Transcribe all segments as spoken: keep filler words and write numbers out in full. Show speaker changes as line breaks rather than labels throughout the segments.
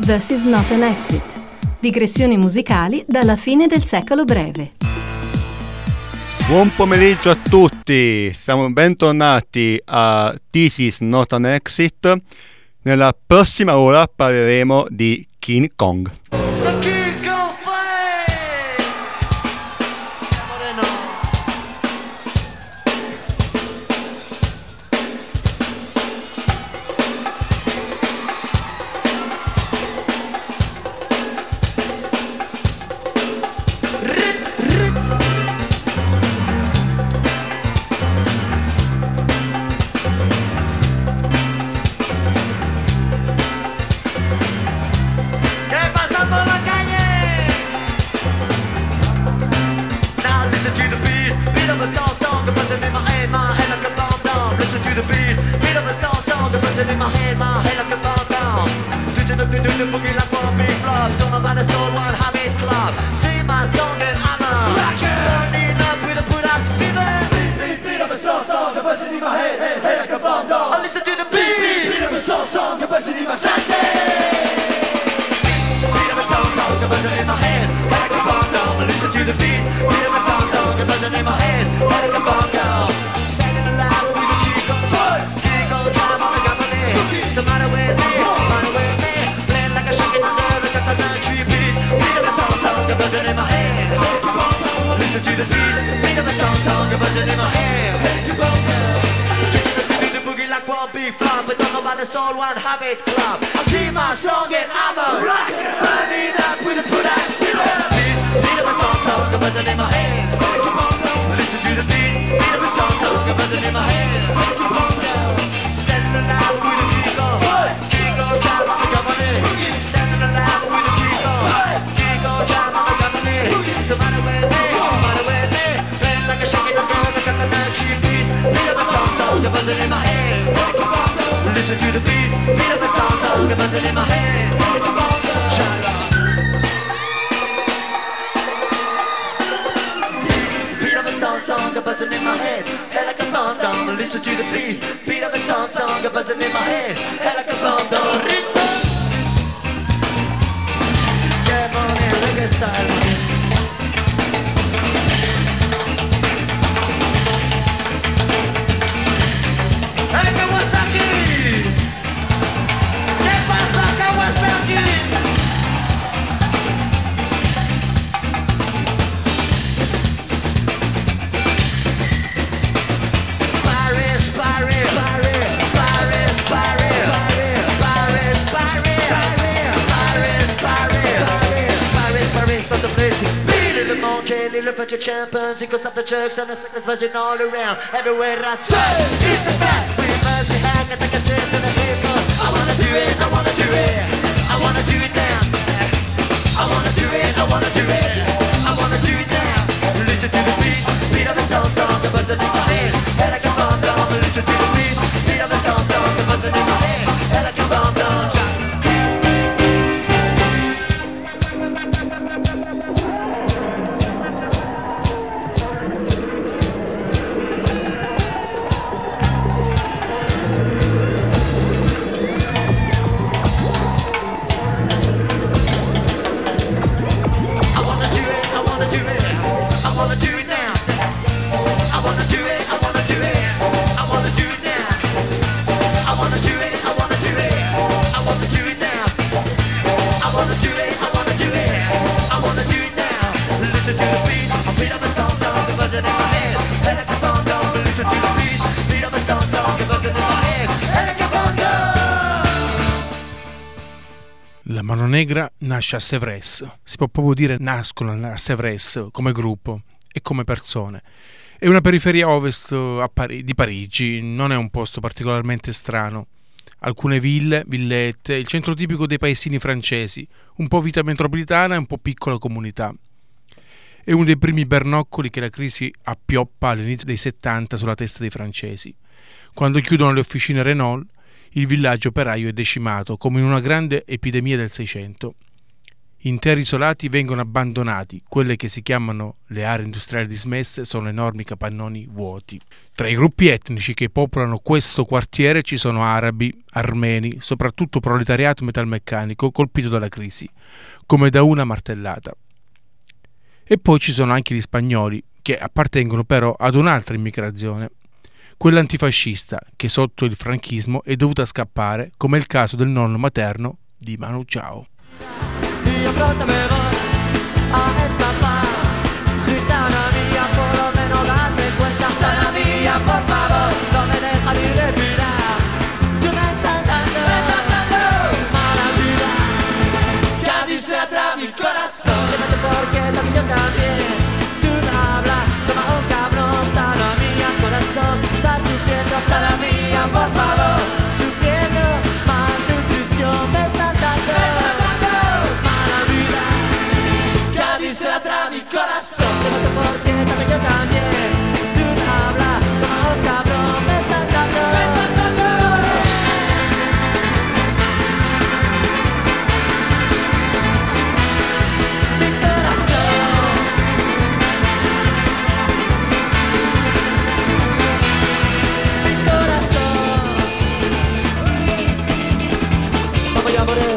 versus Not an Exit. Digressioni musicali dalla fine del secolo breve.
Buon pomeriggio a tutti, siamo bentornati a This is Not an Exit. Nella prossima ora parleremo di King Kong.
Champions, he goes off the jerks and the suckers buzzing all around. Everywhere I say, it's a fact. We must be hanging like a chip in the paper. I wanna do it, I wanna do it. I wanna do it now. I wanna do it, I wanna do it. I wanna do it now. Listen to the beat, beat of the song, song, the buzzing in my head. Head like a bomb down. Listen to the beat, beat of the song, song, the buzzing in my head. Head like a bomb down.
La Mano Negra nasce a Sèvres, si può proprio dire nascono a Sèvres come gruppo e come persone. È una periferia ovest a Pari- di Parigi, non è un posto particolarmente strano. Alcune ville, villette, il centro tipico dei paesini francesi, un po' vita metropolitana e un po' piccola comunità. È uno dei primi bernoccoli che la crisi appioppa all'inizio dei settanta sulla testa dei francesi. Quando chiudono le officine Renault, il villaggio operaio è decimato come in una grande epidemia del Seicento. Interi isolati vengono abbandonati, quelle che si chiamano le aree industriali dismesse sono enormi capannoni vuoti. Tra i gruppi etnici che popolano questo quartiere ci sono arabi, armeni, soprattutto proletariato metalmeccanico colpito dalla crisi, come da una martellata. E poi ci sono anche gli spagnoli, che appartengono però ad un'altra immigrazione, quella antifascista, che sotto il franchismo è dovuta scappare, come è il caso del nonno materno di Manu Chao.
Yo pronto me voy a escapar, gitana mía, por lo menos date cuenta, gitana mía, por favor, no me dejas ni respirar. Tú me estás dando, me estás dando mala vida, ya dice atrás mi corazón. Quédate porque también yo también, tú no hablas, toma un cabrón, gitana mía, corazón, estás sufriendo, gitana mía, por favor, sufriendo malnutrición, me estás dando. Tra mi corazón, quédate porque también yo también. Tú no hablas, como un cabrón, me estás dando, me estás dando. Mi corazón, mi corazón. Vamos ya por él.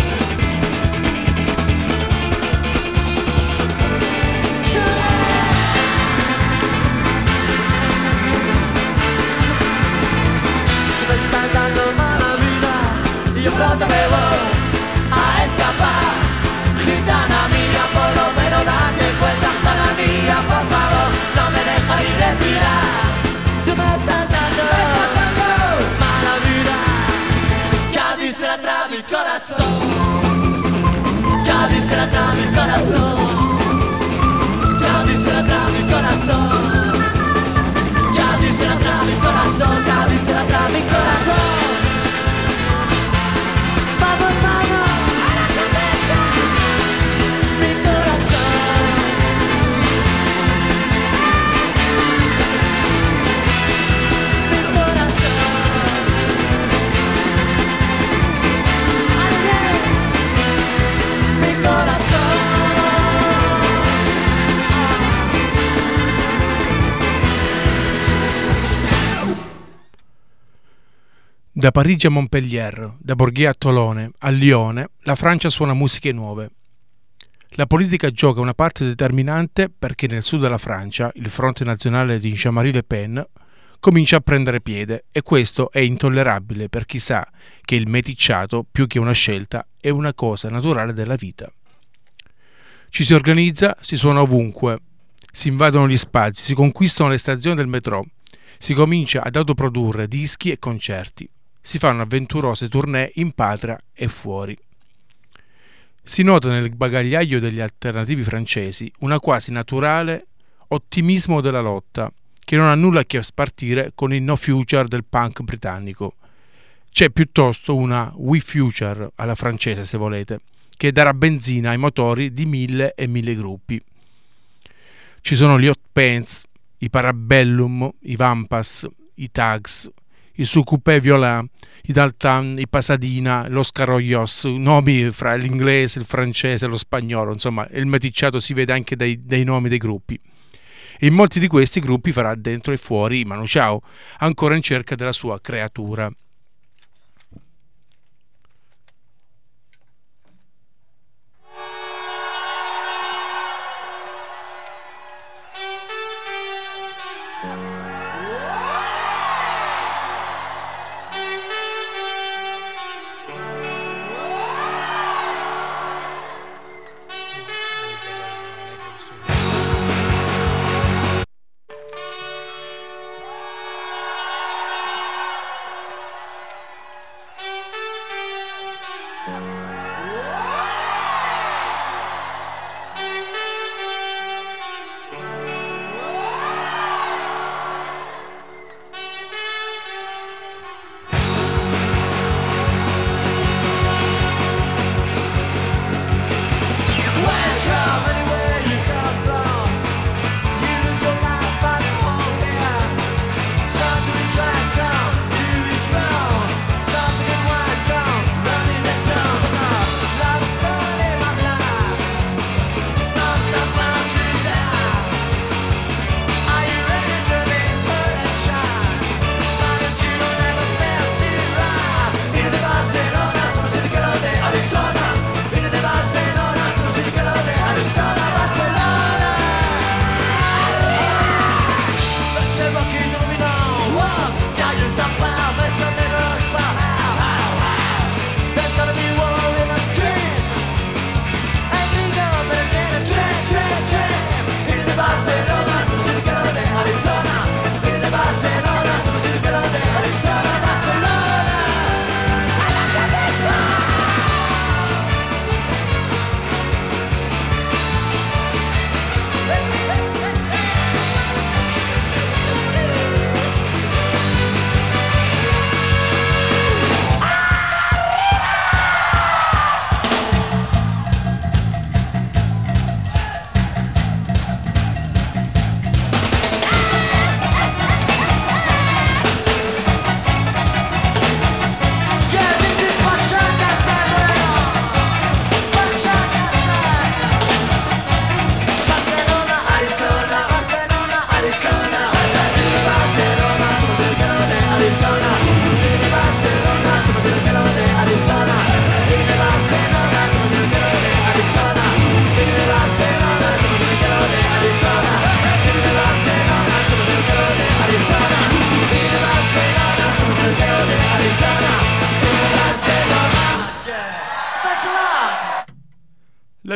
Pronto me voy a escapar, gitana mía, por lo menos date cuenta, gitana mía, por favor, no me dejas ni respirar. Tú me estás dando, me estás dando mala vida, ya dice atrás mi corazón, ya dice atrás mi corazón, ya dice atrás mi corazón, ya dice atrás mi corazón, ya dice atrás mi corazón. Vamos, vamos, a la cabeza, mi corazón, mi corazón, mi corazón.
Da Parigi a Montpellier, da Borghia a Tolone, a Lione, la Francia suona musiche nuove. La politica gioca una parte determinante perché nel sud della Francia il fronte nazionale di Jean-Marie Le Pen comincia a prendere piede e questo è intollerabile per chi sa che il meticciato, più che una scelta, è una cosa naturale della vita. Ci si organizza, si suona ovunque, si invadono gli spazi, si conquistano le stazioni del metro, si comincia ad autoprodurre dischi e concerti. Si fanno avventurose tournée in patria e fuori. Si nota nel bagagliaio degli alternativi francesi una quasi naturale ottimismo della lotta, che non ha nulla a che spartire con il no future del punk britannico. C'è piuttosto una we future alla francese, se volete, che darà benzina ai motori di mille e mille gruppi. Ci sono gli Hot Pants, i Parabellum, i Vampas, i Tags, i Sucoupé Violin, i Daltan, i Pasadena, lo Scarollos, nomi fra l'inglese, il francese e lo spagnolo, insomma il meticciato si vede anche dai, dai nomi dei gruppi. E in molti di questi gruppi farà dentro e fuori Manu Chao, ancora in cerca della sua creatura.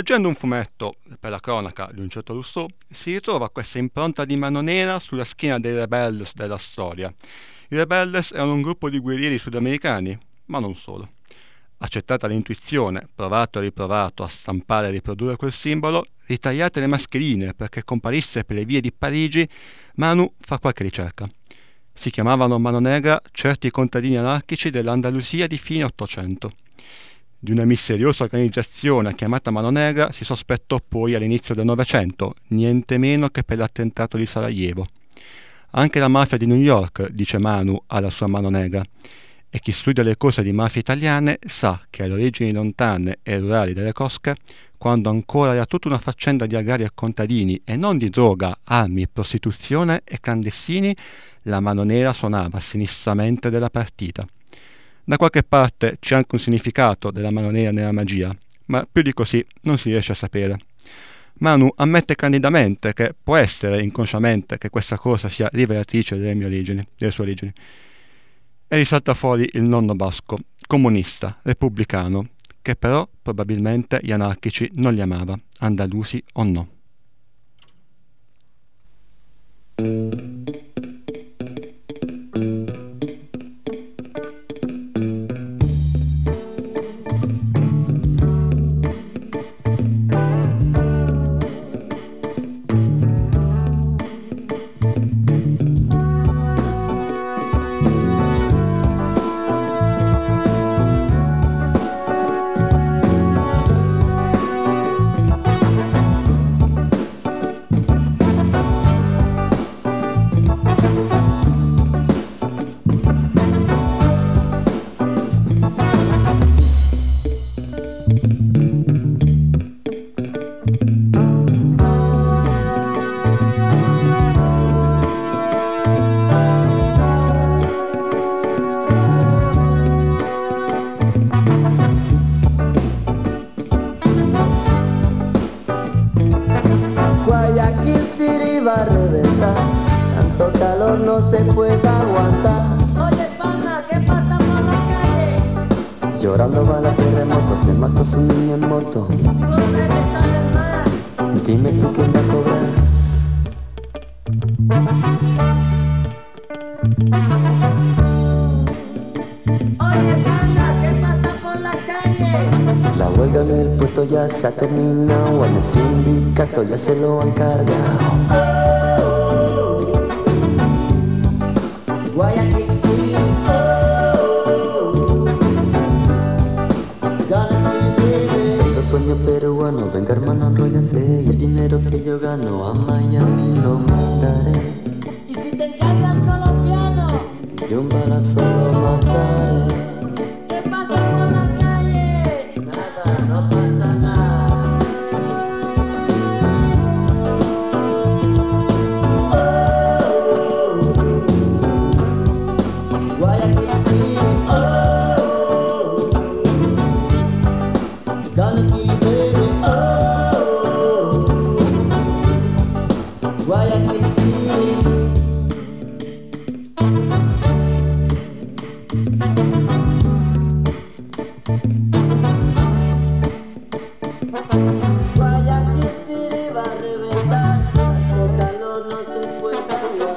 Leggendo un fumetto, per la cronaca di un certo Rousseau, si ritrova questa impronta di mano nera sulla schiena dei rebelles della storia. I rebelles erano un gruppo di guerrieri sudamericani, ma non solo. Accettata l'intuizione, provato e riprovato a stampare e riprodurre quel simbolo, ritagliate le mascherine perché comparisse per le vie di Parigi, Manu fa qualche ricerca. Si chiamavano Mano Negra certi contadini anarchici dell'Andalusia di fine Ottocento. Di una misteriosa organizzazione chiamata Mano Negra si sospettò poi all'inizio del Novecento, niente meno che per l'attentato di Sarajevo. Anche la mafia di New York, dice Manu, ha la sua Mano Negra, e chi studia le cose di mafie italiane sa che alle origini lontane e rurali delle cosche, quando ancora era tutta una faccenda di agrari e contadini e non di droga, armi, prostituzione e clandestini, la Mano Nera suonava sinistramente della partita. Da qualche parte c'è anche un significato della mano nera nella magia, ma più di così non si riesce a sapere. Manu ammette candidamente che può essere inconsciamente che questa cosa sia rivelatrice delle mie origini, delle sue origini. E risalta fuori il nonno basco, comunista, repubblicano, che però probabilmente gli anarchici non li amava, andalusi o no.
Llorando va la terremoto, se mató su niño en moto. Dime tú quién va a cobrar.
Oye, pana, ¿qué pasa por la calle?
La huelga en el puerto ya se ha terminado, en el sindicato ya se lo han cargado.
Guayaquil City,
sueño peruano, venga hermano, enróllate. Y el dinero que yo gano a Miami lo mandaré.
y si te encargas colombiano,
De un balazo lo mataré.
¿qué pasa por la calle?
Nada, no pasa nada.
Guayaquil City, gonna kill you, baby. Oh, Guayaquil City. Guayaquil City va a reventar, tanto calor no se puede aguantar.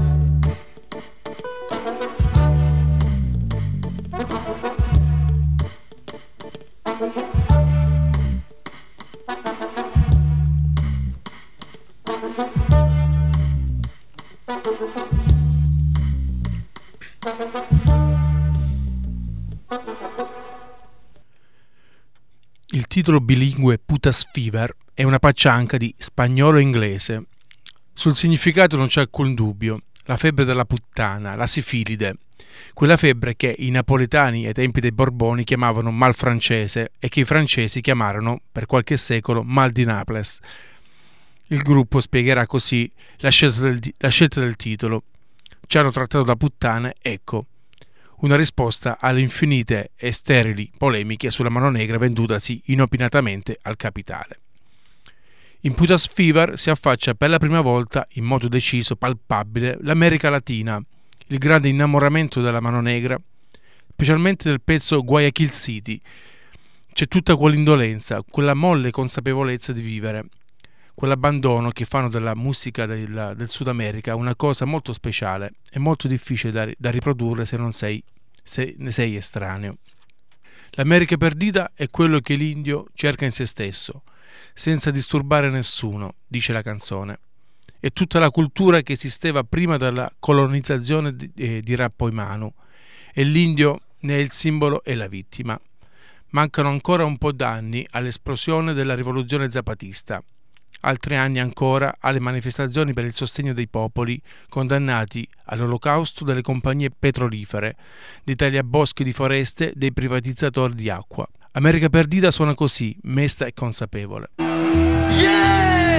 Il titolo bilingue Putas Fever è una paccianca di spagnolo e inglese. Sul significato non c'è alcun dubbio. La febbre della puttana, la sifilide, quella febbre che i napoletani ai tempi dei Borboni chiamavano mal francese e che i francesi chiamarono per qualche secolo mal di Naples. Il gruppo spiegherà così la scelta del, la scelta del titolo. Ci hanno trattato da puttane, ecco. Una risposta alle infinite e sterili polemiche sulla mano negra vendutasi inopinatamente al capitale. In Putas Fever si affaccia per la prima volta, in modo deciso, palpabile, l'America Latina, il grande innamoramento della mano negra, specialmente del pezzo Guayaquil City, c'è tutta quell'indolenza, quella molle consapevolezza di vivere, quell'abbandono che fanno della musica del, del Sud America una cosa molto speciale e molto difficile da, da riprodurre se non sei, se ne sei estraneo. L'America perdita è quello che l'indio cerca in se stesso, senza disturbare nessuno, dice la canzone. È tutta la cultura che esisteva prima della colonizzazione, di, eh, dirà poi Manu, e l'indio ne è il simbolo e la vittima. Mancano ancora un po' d'anni all'esplosione della rivoluzione zapatista, altri anni ancora alle manifestazioni per il sostegno dei popoli condannati all'olocausto delle compagnie petrolifere, dei tagliaboschi di foreste, dei privatizzatori di acqua. America perdita suona così, mesta e consapevole.
Yeah!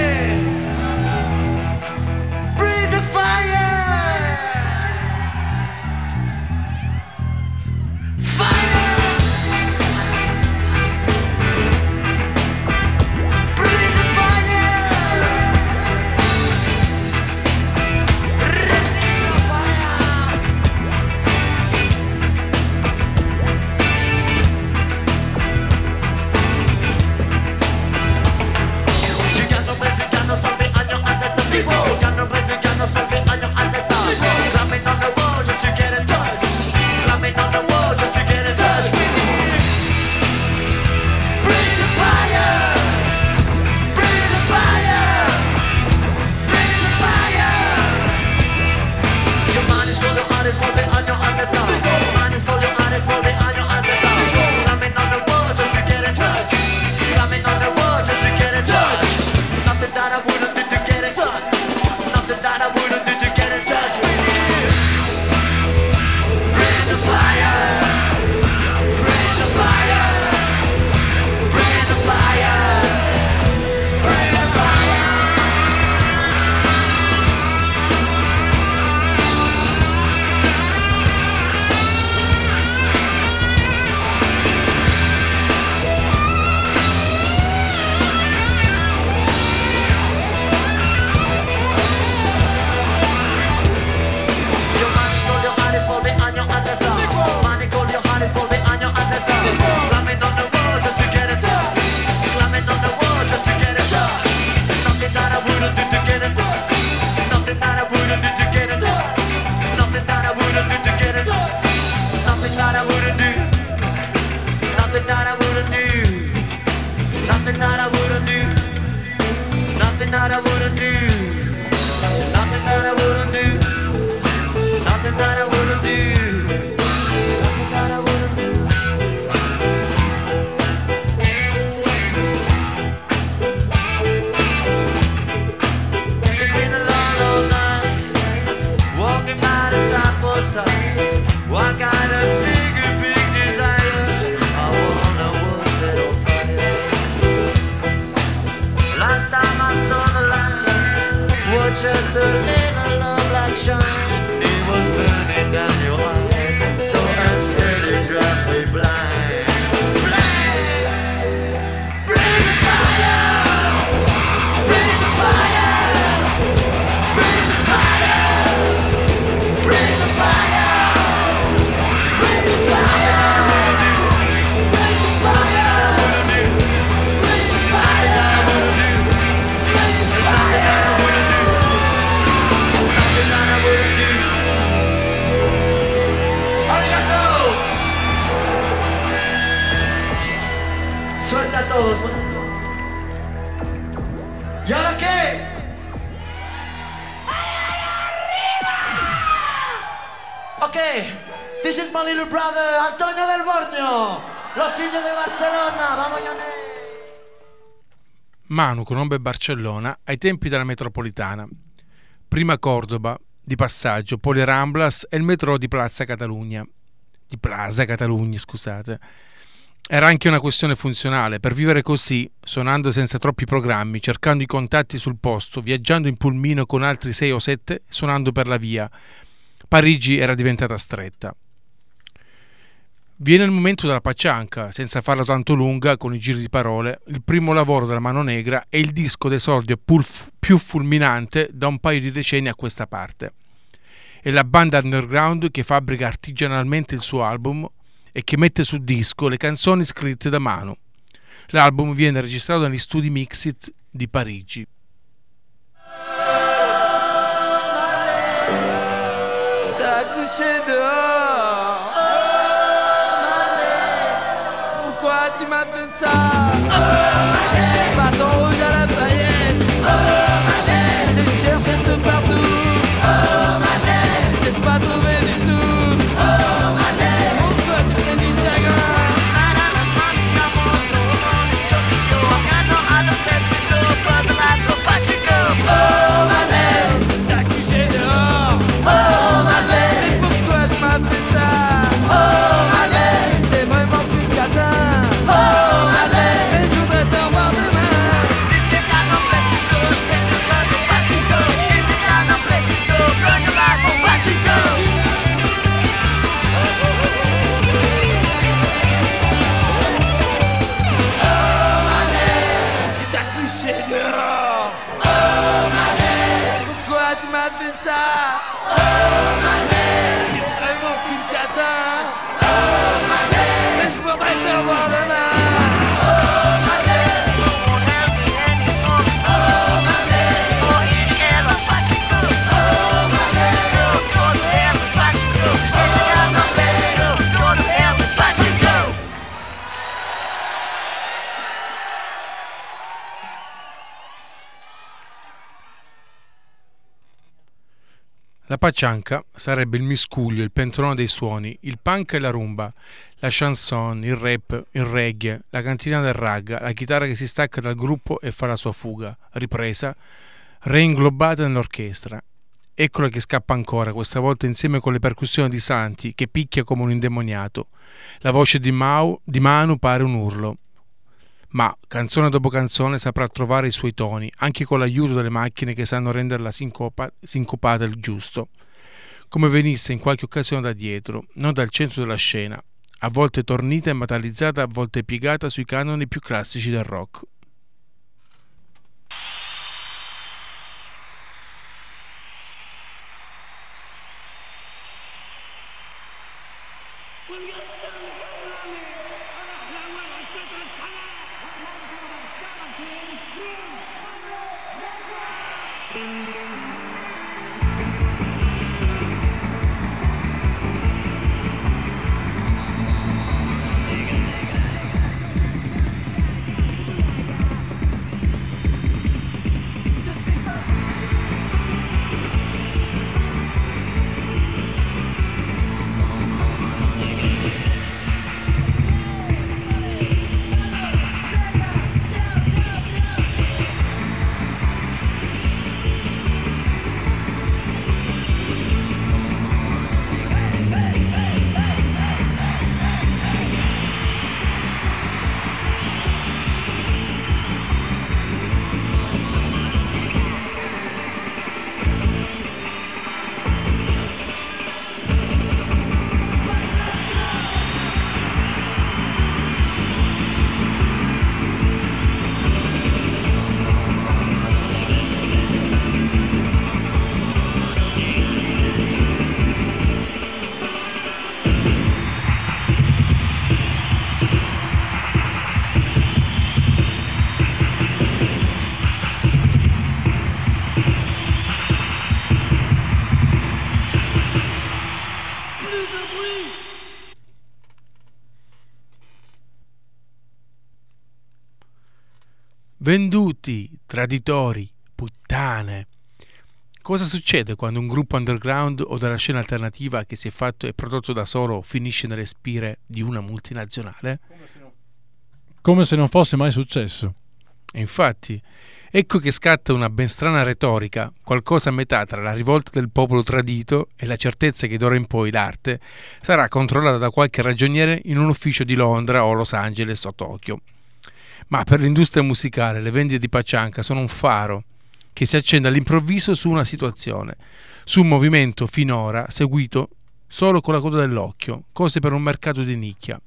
Bring the fire! Fire! Ganno preso, ganno soldi, hanno addezzato. Climbing on the wall just to get in touch. Climbing on the wall just to get in touch. Bring the fire. Bring the fire. Bring the fire. Your mind is cold, your heart is moving, hanno addezzato. Your mind is cold, your heart is moving, hanno addezzato. Climbing on the wall just to get in touch. Climbing on the wall just to get in touch. Nothing that I wouldn't do to get in touch. That I wouldn't do to get in touch with you. Bring the fire. Bring the fire. Bring the fire. Bring the fire. Just a little love light shine. It was burning down your heart, so unsteady, drive me blind. Blind. Bring the fire. Bring the fire. Bring the fire. Bring the fire. Bring the fire. Bring the fire. Bring the fire. Suelta a todos. ¿Y ahora qué? Ok, this is my little brother Antonio del Borneo, los indios de Barcelona, vamos Yone.
Manu conobbe Barcellona ai tempi della metropolitana, prima Cordoba di passaggio, poi le Ramblas e il metro di Plaza Catalunya, di Plaza Catalunya, scusate. Era anche una questione funzionale, per vivere così, suonando senza troppi programmi, cercando i contatti sul posto, viaggiando in pulmino con altri sei o sette, suonando per la via. Parigi era diventata stretta. Viene il momento della paccianca, senza farla tanto lunga, con i giri di parole, il primo lavoro della Mano Negra è il disco d'esordio più fulminante da un paio di decenni a questa parte. È la banda underground che fabbrica artigianalmente il suo album e che mette su disco le canzoni scritte da Manu, L'album viene registrato negli studi Mixit di Parigi.
T'as couché dehors. Oh, pourquoi tu m'as fait ça? Oh, bâton rouge à la paillette. Oh, j'ai cherché tout partout. Oh, j'ai pas trouvé du tout. Oh, pourquoi tu fais du chagrin? Oh, Marlène, t'as couché dehors. Oh, Marlène, et pourquoi tu m'as fait ça? Oh, Marlène, t'es vraiment plus catin. Oh, Marlène, et je voudrais te revoir demain. Et t'as couché dehors. Oh, Marlène, pourquoi tu m'as fait ça? Oh, Marlène, t'es vraiment plus catin. Oh, Marlène, et je voudrais te revoir demain.
La paccianca sarebbe il miscuglio, il pentrone dei suoni, il punk e la rumba, la chanson, il rap, il reggae, la cantina del ragga, la chitarra che si stacca dal gruppo e fa la sua fuga, ripresa, reinglobata nell'orchestra. Eccola che scappa ancora, questa volta insieme con le percussioni di Santi, che picchia come un indemoniato. La voce di, Mau, di Manu pare un urlo. Ma, canzone dopo canzone, saprà trovare i suoi toni, anche con l'aiuto delle macchine che sanno renderla sincopa- sincopata il giusto, come venisse in qualche occasione da dietro, non dal centro della scena, a volte tornita e metallizzata, a volte piegata sui canoni più classici del rock. Venduti, traditori, puttane. Cosa succede quando un gruppo underground o della scena alternativa che si è fatto e prodotto da solo finisce nelle spire di una multinazionale?
Come se non, come se non fosse mai successo.
E infatti, ecco che scatta una ben strana retorica, qualcosa a metà tra la rivolta del popolo tradito e la certezza che d'ora in poi l'arte sarà controllata da qualche ragioniere in un ufficio di Londra o Los Angeles o Tokyo. Ma per l'industria musicale le vendite di paccianca sono un faro che si accende all'improvviso su una situazione, su un movimento finora seguito solo con la coda dell'occhio, cose per un mercato di nicchia.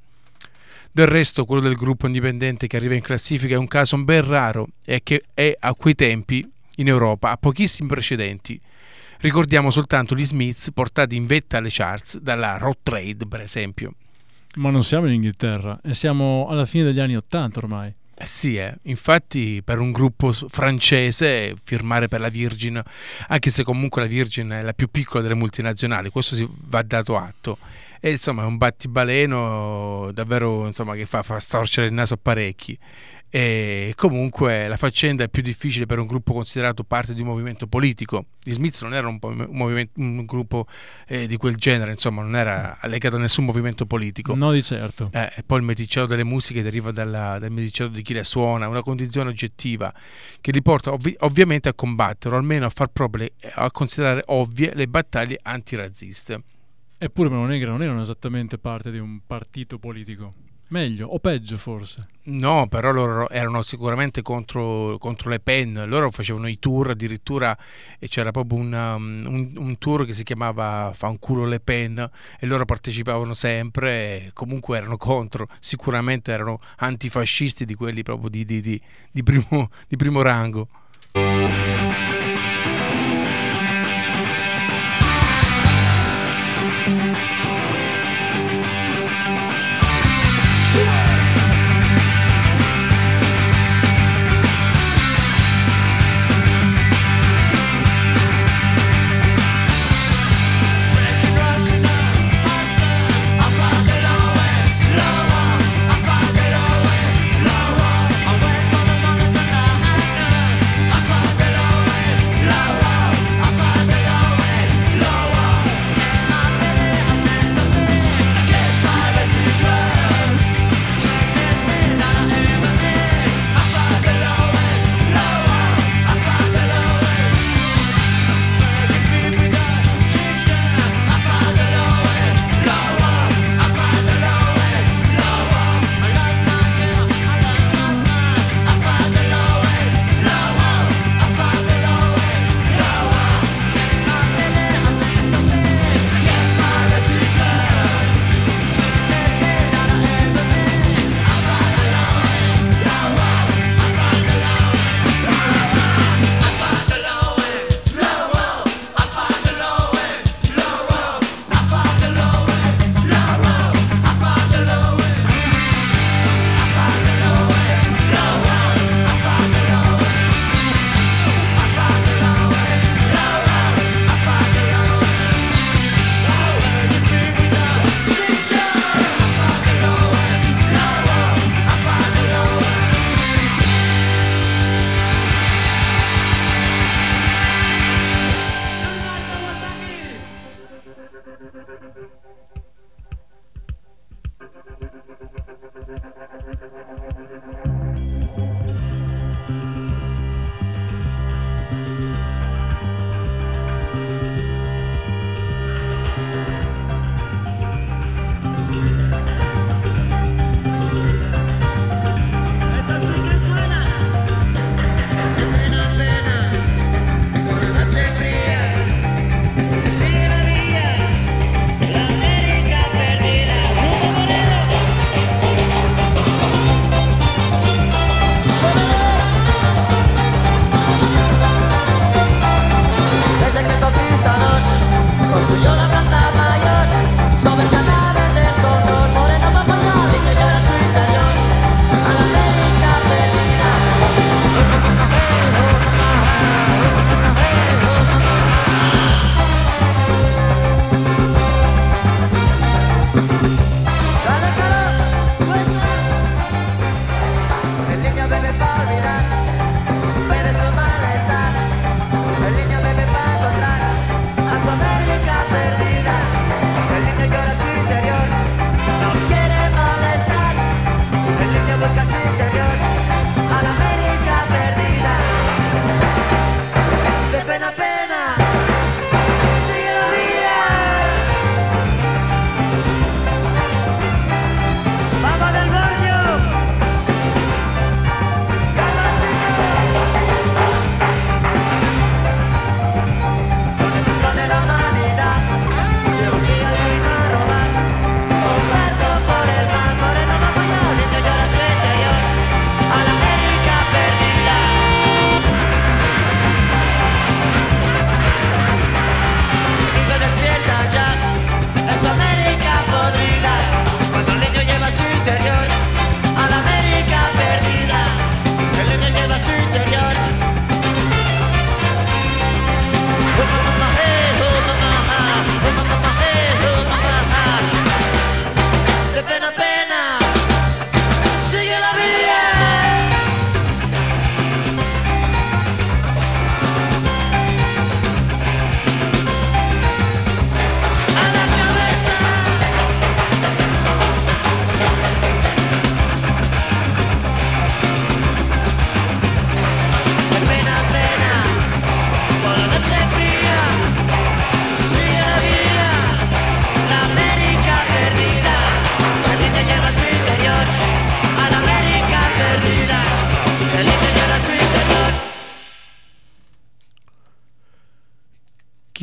Del resto quello del gruppo indipendente che arriva in classifica è un caso ben raro e che è a quei tempi in Europa ha pochissimi precedenti. Ricordiamo soltanto gli Smiths portati in vetta alle charts dalla Road Trade, per esempio.
Ma non siamo in Inghilterra e siamo alla fine degli anni Ottanta ormai.
Eh sì, eh. Infatti per un gruppo francese firmare per la Virgin, anche se comunque la Virgin è la più piccola delle multinazionali, questo si va dato atto. E insomma è un battibaleno davvero, insomma, che fa, fa storcere il naso a parecchi. E comunque la faccenda è più difficile per un gruppo considerato parte di un movimento politico. Gli Smiths non erano un, po- un, movimento, un gruppo eh, di quel genere, insomma, non era legato a nessun movimento politico.
No, di certo.
Eh, e poi il meticcello delle musiche deriva dalla, dal meticcello di chi le suona, una condizione oggettiva che li porta ovvi- ovviamente a combattere, o almeno a far proprio, le, a considerare ovvie le battaglie antirazziste.
Eppure Mano Negra non erano esattamente parte di un partito politico. Meglio o peggio forse?
No, però loro erano sicuramente contro, contro Le Pen. Loro facevano i tour addirittura, e c'era proprio una, un, un tour che si chiamava Fanculo Le Pen, e loro partecipavano sempre, e comunque erano contro, sicuramente erano antifascisti, di quelli proprio di, di, di, di, primo, di primo rango.
Lower,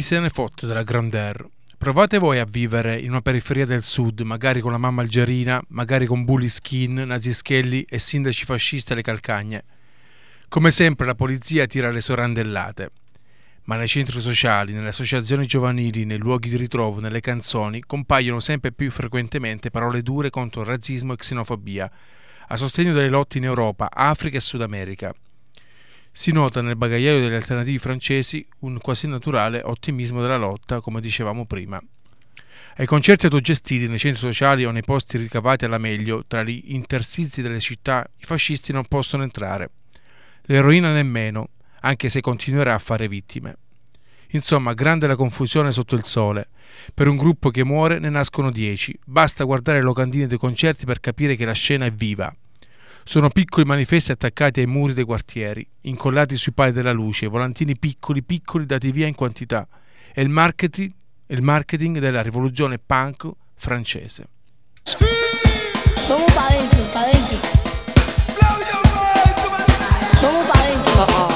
se ne fotte della grandeur. Provate voi a vivere in una periferia del sud, magari con la mamma algerina, magari con bully skin, nazischelli e sindaci fascisti alle calcagne. Come sempre la polizia tira le sue randellate. Ma nei centri sociali, nelle associazioni giovanili, nei luoghi di ritrovo, nelle canzoni, compaiono sempre più frequentemente parole dure contro razzismo e xenofobia, a sostegno delle lotte in Europa, Africa e Sud America. Si nota nel bagagliaio degli alternativi francesi un quasi naturale ottimismo della lotta, come dicevamo prima. Ai concerti autogestiti nei centri sociali o nei posti ricavati alla meglio, tra gli interstizi delle città, i fascisti non possono entrare. L'eroina nemmeno, anche se continuerà a fare vittime. Insomma, grande la confusione sotto il sole. Per un gruppo che muore ne nascono dieci. Basta guardare le locandine dei concerti per capire che la scena è viva. Sono piccoli manifesti attaccati ai muri dei quartieri, incollati sui pali della luce, volantini piccoli piccoli dati via in quantità. È il marketing, il marketing della rivoluzione punk francese.
Vamos pa' dentro, pa' dentro. Vamos pa' dentro.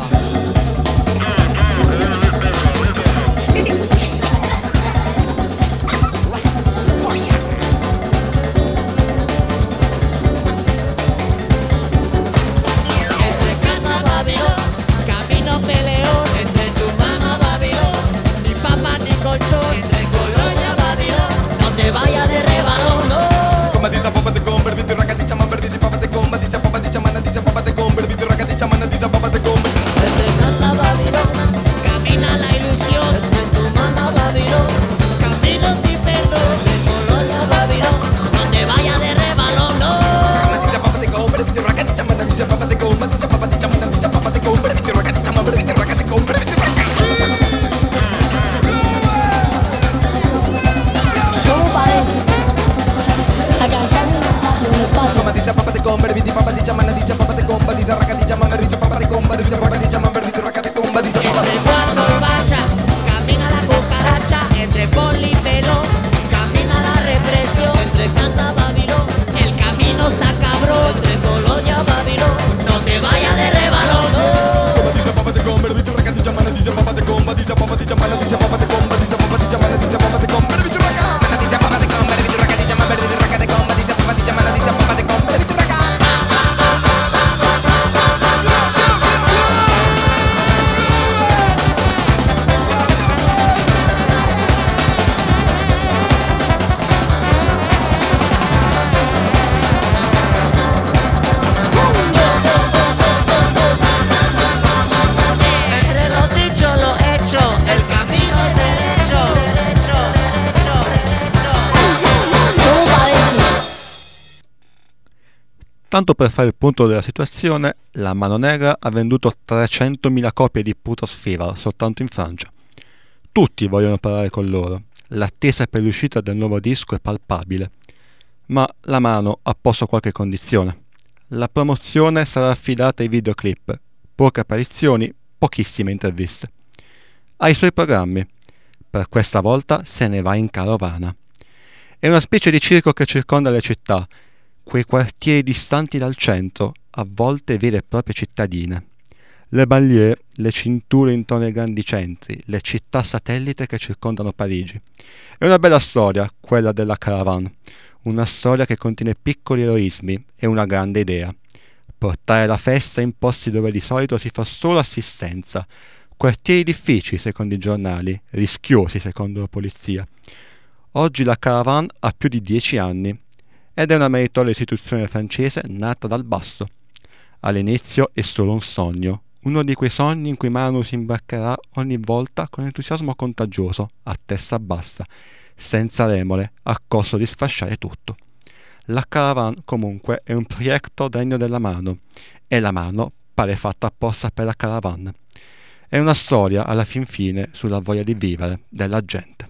Tanto per fare il punto della situazione, la Mano Negra ha venduto trecentomila copie di Putos Fever soltanto in Francia. Tutti vogliono parlare con loro, l'attesa per l'uscita del nuovo disco è palpabile. Ma la Mano ha posto qualche condizione. La promozione sarà affidata ai videoclip, poche apparizioni, pochissime interviste. Ha i suoi programmi. Per questa volta se ne va in carovana. È una specie di circo che circonda le città, quei quartieri distanti dal centro, a volte vere e proprie cittadine. Le banlieue, le cinture intorno ai grandi centri, le città satellite che circondano Parigi. È una bella storia, quella della Caravane, una storia che contiene piccoli eroismi e una grande idea. Portare la festa in posti dove di solito si fa solo assistenza, quartieri difficili secondo i giornali, rischiosi secondo la polizia. Oggi la Caravane ha più di dieci anni ed è una meritoria istituzione francese nata dal basso. All'inizio è solo un sogno, uno di quei sogni in cui Manu si imbarcherà ogni volta con entusiasmo contagioso, a testa bassa, senza remore, a costo di sfasciare tutto. La Caravane, comunque, è un progetto degno della Mano, e la Mano pare fatta apposta per la Caravane. È una storia, alla fin fine, sulla voglia di vivere della gente.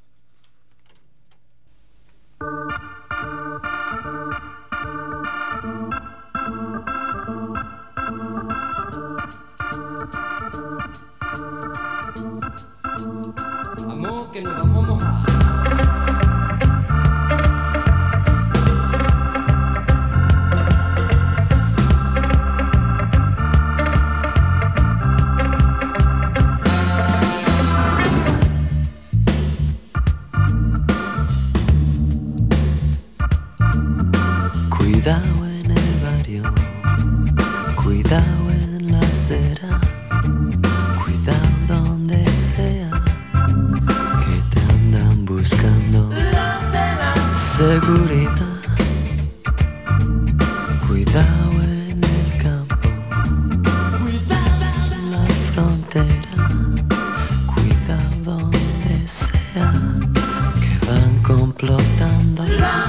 Amor, que nos vamos a mojar.
Cuidado en el barrio, cuidado en la acera, cuidado donde sea, que te andan buscando. Seguridad, cuidado en el campo, cuidado en la frontera, cuidado donde sea, que van complotando.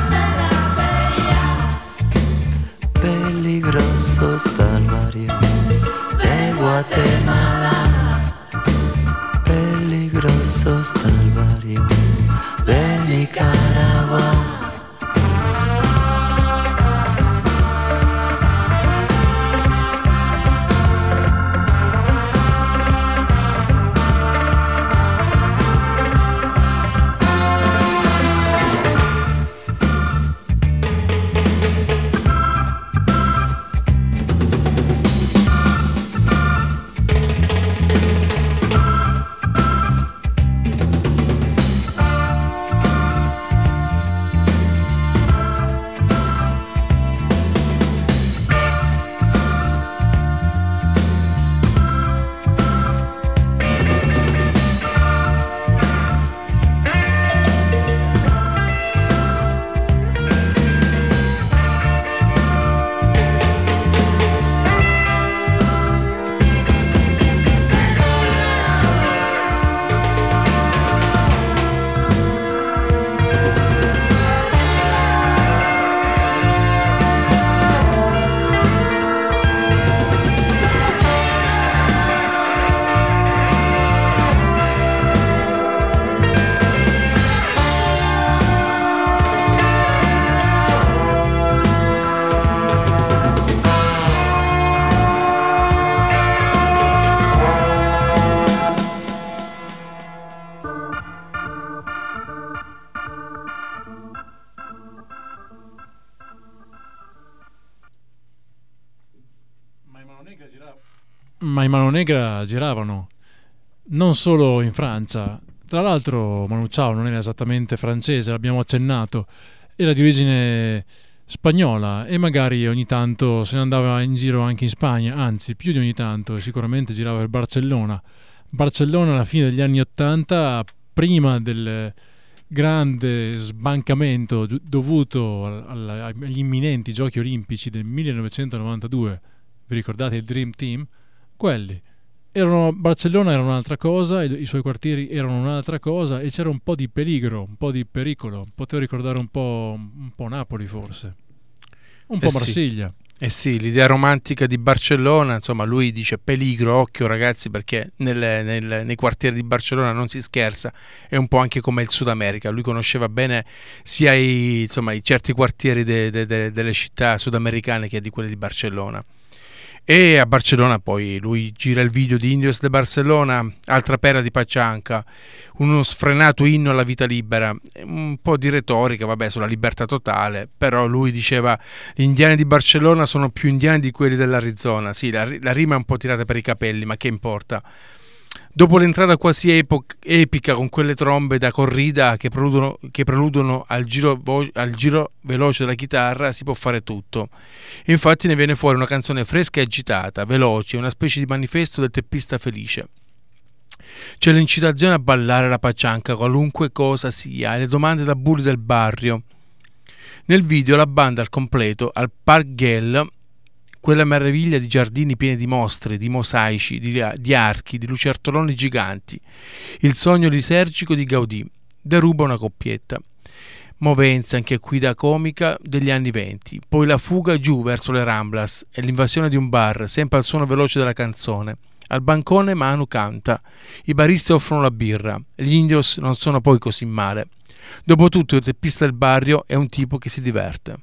Peligroso está el barrio de Guatemala, peligroso está el barrio de Nicaragua.
Ma i Mano Negra giravano non solo in Francia. Tra l'altro Manu Chao non era esattamente francese, l'abbiamo accennato, era di origine spagnola e magari ogni tanto se ne andava in giro anche in Spagna, anzi più di ogni tanto, sicuramente girava per Barcellona. Barcellona alla fine degli anni Ottanta, prima del grande sbancamento dovuto agli imminenti giochi olimpici del millenovecentonovantadue. Vi ricordate il Dream Team? Quelli erano, Barcellona era un'altra cosa, i suoi quartieri erano un'altra cosa e c'era un po' di peligro, un po' di pericolo. Poteva ricordare un po', un po' Napoli forse, un po'
eh
Marsiglia.
Sì. Eh sì, l'idea romantica di Barcellona, insomma, lui dice peligro, occhio ragazzi, perché nelle, nel, nei quartieri di Barcellona non si scherza, è un po' anche come il Sud America, lui conosceva bene sia i, insomma, i certi quartieri de, de, de, delle città sudamericane che di quelle di Barcellona. E a Barcellona poi lui gira il video di Indios de Barcelona, altra perla di Pachanca, uno sfrenato inno alla vita libera, un po' di retorica, vabbè, sulla libertà totale, però lui diceva gli indiani di Barcellona sono più indiani di quelli dell'Arizona. Sì, la, la rima è un po' tirata per i capelli, ma che importa. Dopo l'entrata quasi epo- epica con quelle trombe da corrida che preludono, che preludono al, giro vo- al giro veloce della chitarra, si può fare tutto. E infatti ne viene fuori una canzone fresca e agitata, veloce, una specie di manifesto del teppista felice. C'è l'incitazione a ballare la paccianca, qualunque cosa sia, e le domande da bulli del barrio. Nel video la banda al completo, al Parc Güell, quella meraviglia di giardini pieni di mostre, di mosaici, di, di archi, di lucertoloni giganti, il sogno lisergico di Gaudì, deruba una coppietta. Movenza anche qui da comica degli anni venti, poi la fuga giù verso le Ramblas e l'invasione di un bar, sempre al suono veloce della canzone. Al bancone Manu canta, i baristi offrono la birra, gli indios non sono poi così male. Dopotutto il teppista del barrio è un tipo che si diverte.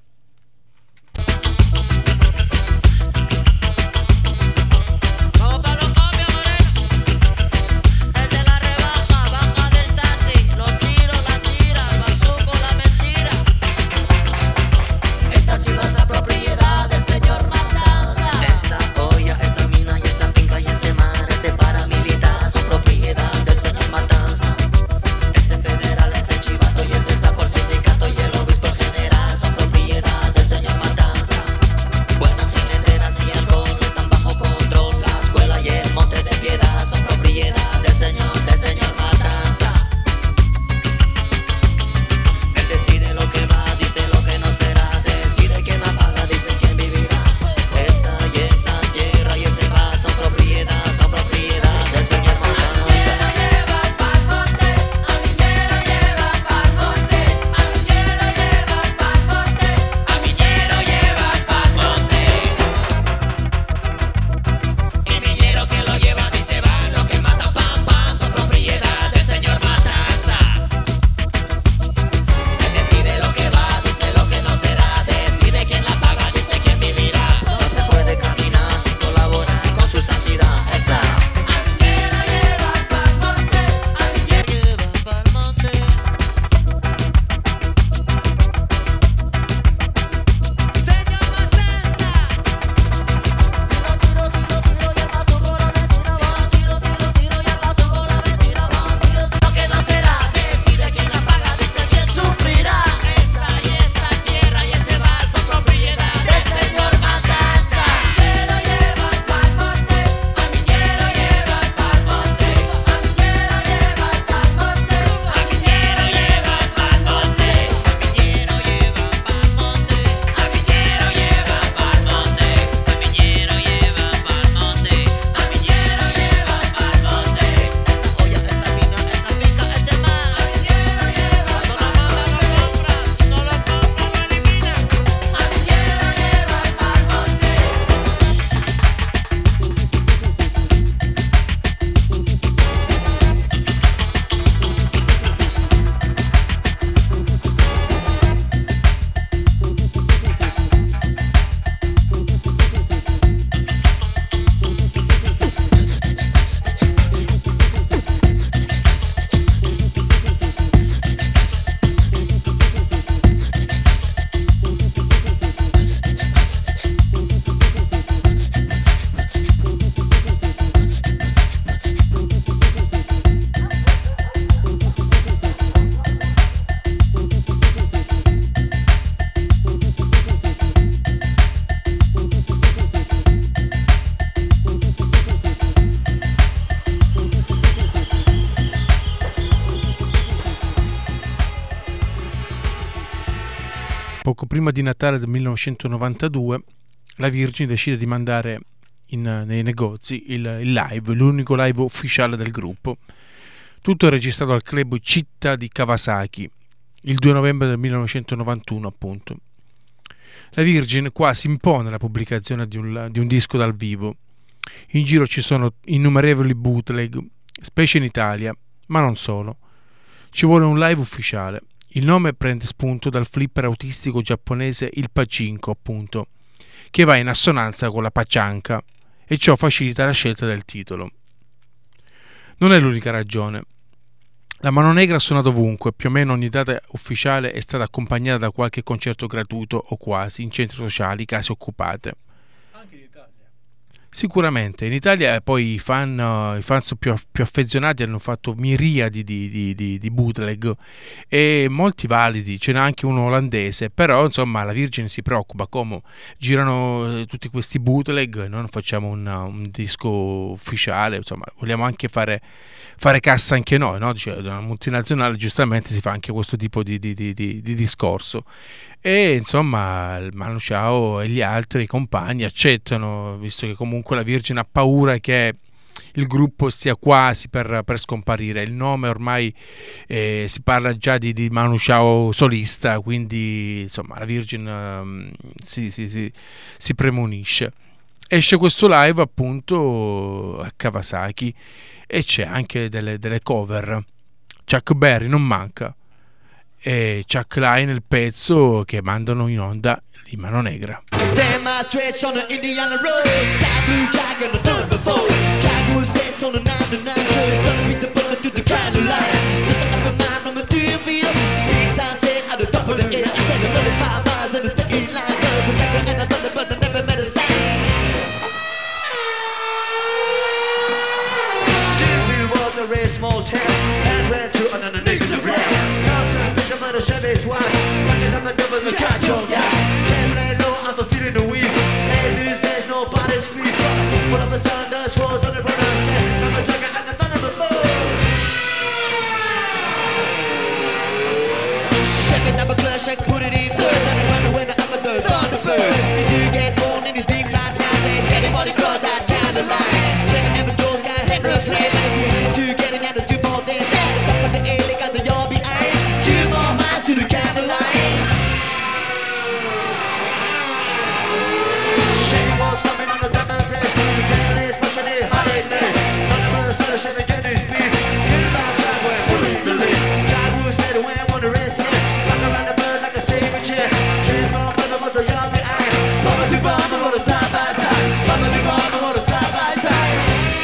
Propiedad
Poco prima di Natale del millenovecentonovantadue la Virgin decide di mandare in, nei negozi il, il live, l'unico live ufficiale del gruppo. Tutto è registrato al club Città di Kawasaki il due novembre del millenovecentonovantuno, appunto. La Virgin qua si impone la pubblicazione di un, di un disco dal vivo. In giro ci sono innumerevoli bootleg, specie in Italia, ma non solo. Ci vuole un live ufficiale. Il nome prende spunto dal flipper autistico giapponese il Pachinko, appunto, che va in assonanza con la pachanka, e ciò facilita la scelta del titolo. Non è l'unica ragione. La Mano Negra ha suonato ovunque, più o meno ogni data ufficiale è stata accompagnata da qualche concerto gratuito o quasi, in centri sociali, case occupate.
Anche in Italia.
Sicuramente, in Italia poi i fan, uh, i fans più, più affezionati hanno fatto miriadi di, di, di, di bootleg e molti validi, ce n'è anche uno olandese, però insomma la Virgin si preoccupa, come girano eh, tutti questi bootleg, noi non facciamo un, un disco ufficiale, insomma vogliamo anche fare, fare cassa anche noi, no? Cioè, una multinazionale giustamente si fa anche questo tipo di, di, di, di, di discorso. E insomma il Manu Chao e gli altri compagni accettano, visto che comunque la Virgin ha paura che il gruppo stia quasi per, per scomparire. Il nome ormai eh, si parla già di, di Manu Chao solista, quindi insomma la Virgin um, si, si, si, si premonisce. Esce questo live appunto a Kawasaki e c'è anche delle, delle cover. Chuck Berry non manca e Chuck Line il pezzo che mandano in onda in Mano Negra.
Damn, I stretch on the Indiana road. Sky blue jacket on the third before. Jaguar sets on the nine to nine church. Gonna beat the bullet through the candlelight. Just a up in mind on the deal field. Speed sign said at the top of the air. I said the thirty-five miles in the state line. Love the jacket and the thunder, but I never met a sign. Deerfield was a very small town. And went to another niggas around. The Chevy's wife, fucking up the double the catch on guy. Can't lay low, I'm feeling the weeds. Hey, these days nobody's pleased. But all of a sudden, dust rolls on the runner. I'm a jugger and the thunder before. Check it, double clutch, check, put it in third. Turn around the window, I'm a third Thunderbird. If you get born in this big line, now then anybody cross that kind of line. Seven Evan Jones got Henry Flame. And if you hit two, getting out of two more than that. Stop at the air, they got the yard behind. Two more miles to the candlelight. She was coming on the diamond race. The devil is pushing it hard at me. Thunderbird said she should get his speed. Get about Jaguar, put it in the lead. Jaguar said when I want to race it. Rock around the bird like a saber chair. Came on, but there was a yard behind. Mama do bomb, I want a side by side. Mama do bomb, I want a side by side.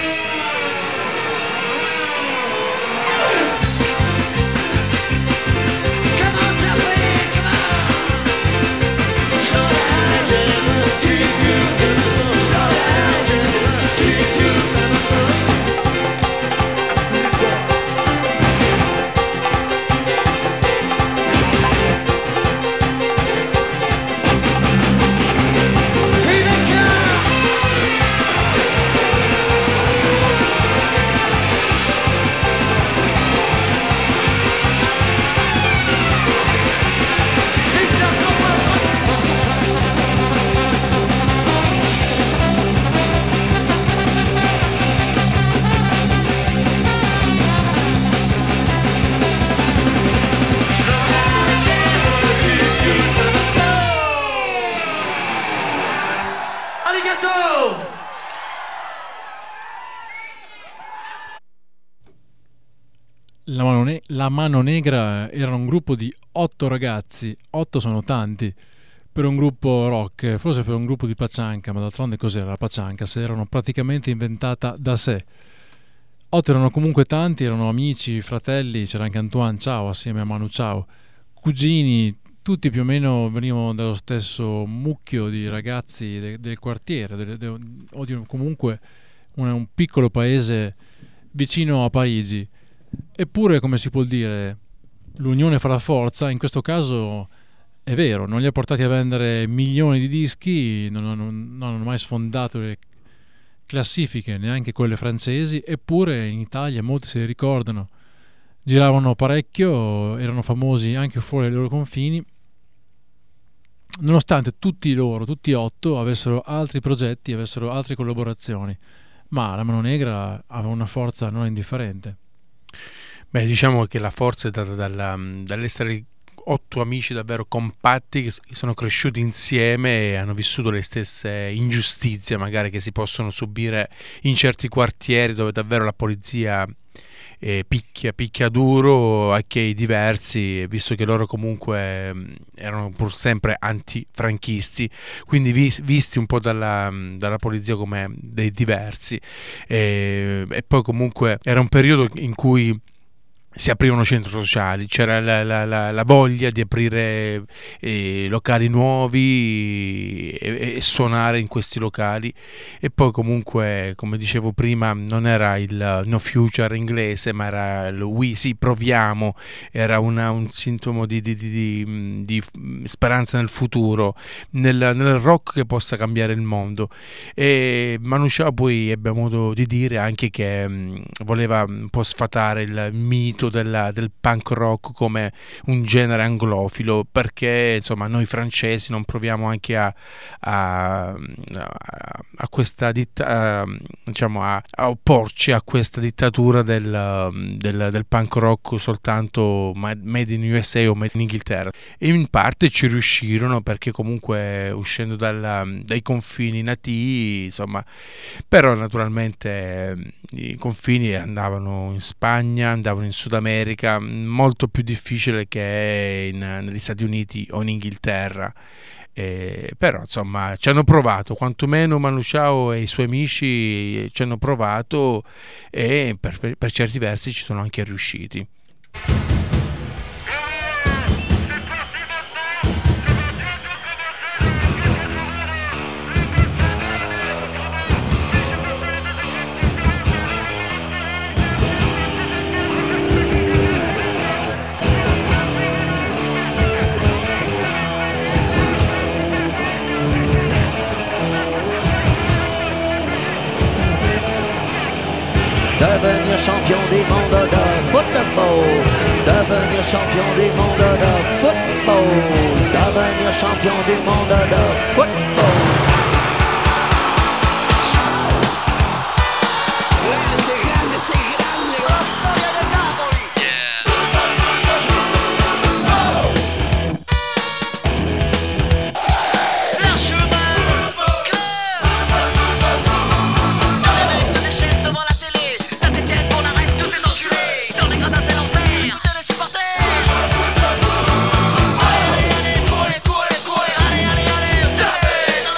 La Mano, ne- la Mano Negra era un gruppo di otto ragazzi, otto sono tanti per un gruppo rock, forse per un gruppo di pachanka, ma d'altronde cos'era la pachanka? Se erano praticamente inventata da sé. Otto erano comunque tanti, erano amici, fratelli, c'era anche Antoine Chao assieme a Manu Chao, cugini, tutti più o meno venivano dallo stesso mucchio di ragazzi de- del quartiere, de- de- o di comunque un, un piccolo paese vicino a Parigi. Eppure, come si può dire, l'unione fa la forza. In questo caso è vero, non li ha portati a vendere milioni di dischi, non, non, non hanno mai sfondato le classifiche, neanche quelle francesi, eppure in Italia molti se li ricordano, giravano parecchio, erano famosi anche fuori dai loro confini nonostante tutti loro, tutti otto, avessero altri progetti, avessero altre collaborazioni, ma la Mano Negra aveva una forza non indifferente.
Beh, diciamo che la forza è data dalla, dall'essere otto amici davvero compatti che sono cresciuti insieme e hanno vissuto le stesse ingiustizie magari che si possono subire in certi quartieri dove davvero la polizia eh, picchia, picchia duro a chi è diversi, visto che loro comunque mh, erano pur sempre antifranchisti, quindi vis- visti un po' dalla, dalla polizia come dei diversi, e, e poi comunque era un periodo in cui si aprivano centri sociali, c'era la, la, la, la voglia di aprire eh, locali nuovi e, e suonare in questi locali, e poi comunque, come dicevo prima, non era il no future inglese, ma era il oui, sì, proviamo, era una, un sintomo di, di, di, di, di speranza nel futuro, nel, nel rock che possa cambiare il mondo. E Manu Chao poi ebbe modo di dire anche che mh, voleva un po' sfatare il mito Della, del punk rock come un genere anglofilo, perché insomma noi francesi non proviamo anche a, a, a, a questa ditta, a, diciamo a, a opporci a questa dittatura del, del, del punk rock soltanto made in U S A o made in Inghilterra, e in parte ci riuscirono perché comunque uscendo dalla, dai confini nativi, insomma, però naturalmente i confini andavano in Spagna, andavano in Sud America, molto più difficile che in, negli Stati Uniti o in Inghilterra, eh, però insomma ci hanno provato, quantomeno Manu Chao e i suoi amici ci hanno provato e per, per, per certi versi ci sono anche riusciti.
Devenir champion du monde de football. Devenir champion du monde de football. Devenir champion du monde de football. Grande, grande, sei grande. La storia del Napoli. La chemin. Dans les mecs des chaînes devant la télé. Saint-Étienne, on arrête tous les enculés. Dans les gradins c'est l'enfer. De les supporters. Allez, allez, allez, courez, courez, courez. Allez, allez, allez. Tapez dans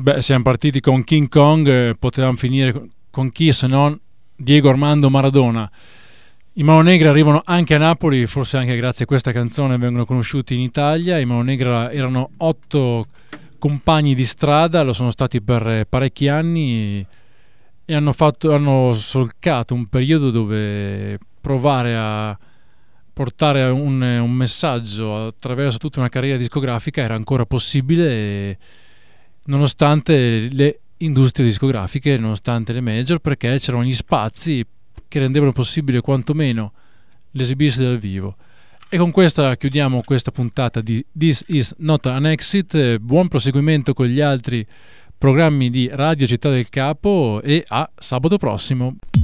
Beh, siamo partiti con King Kong, eh, potevamo finire con chi se non Diego Armando Maradona. I Mano Negra arrivano anche a Napoli, forse anche grazie a questa canzone vengono conosciuti in Italia. I Mano Negra erano otto compagni di strada, lo sono stati per parecchi anni e hanno, fatto, hanno solcato un periodo dove provare a portare un, un messaggio attraverso tutta una carriera discografica era ancora possibile, e nonostante le industrie discografiche, nonostante le major, perché c'erano gli spazi che rendevano possibile quantomeno l'esibirsi dal vivo. E con questa chiudiamo questa puntata di This Is Not an Exit. Buon proseguimento con gli altri programmi di Radio Città del Capo e a sabato prossimo.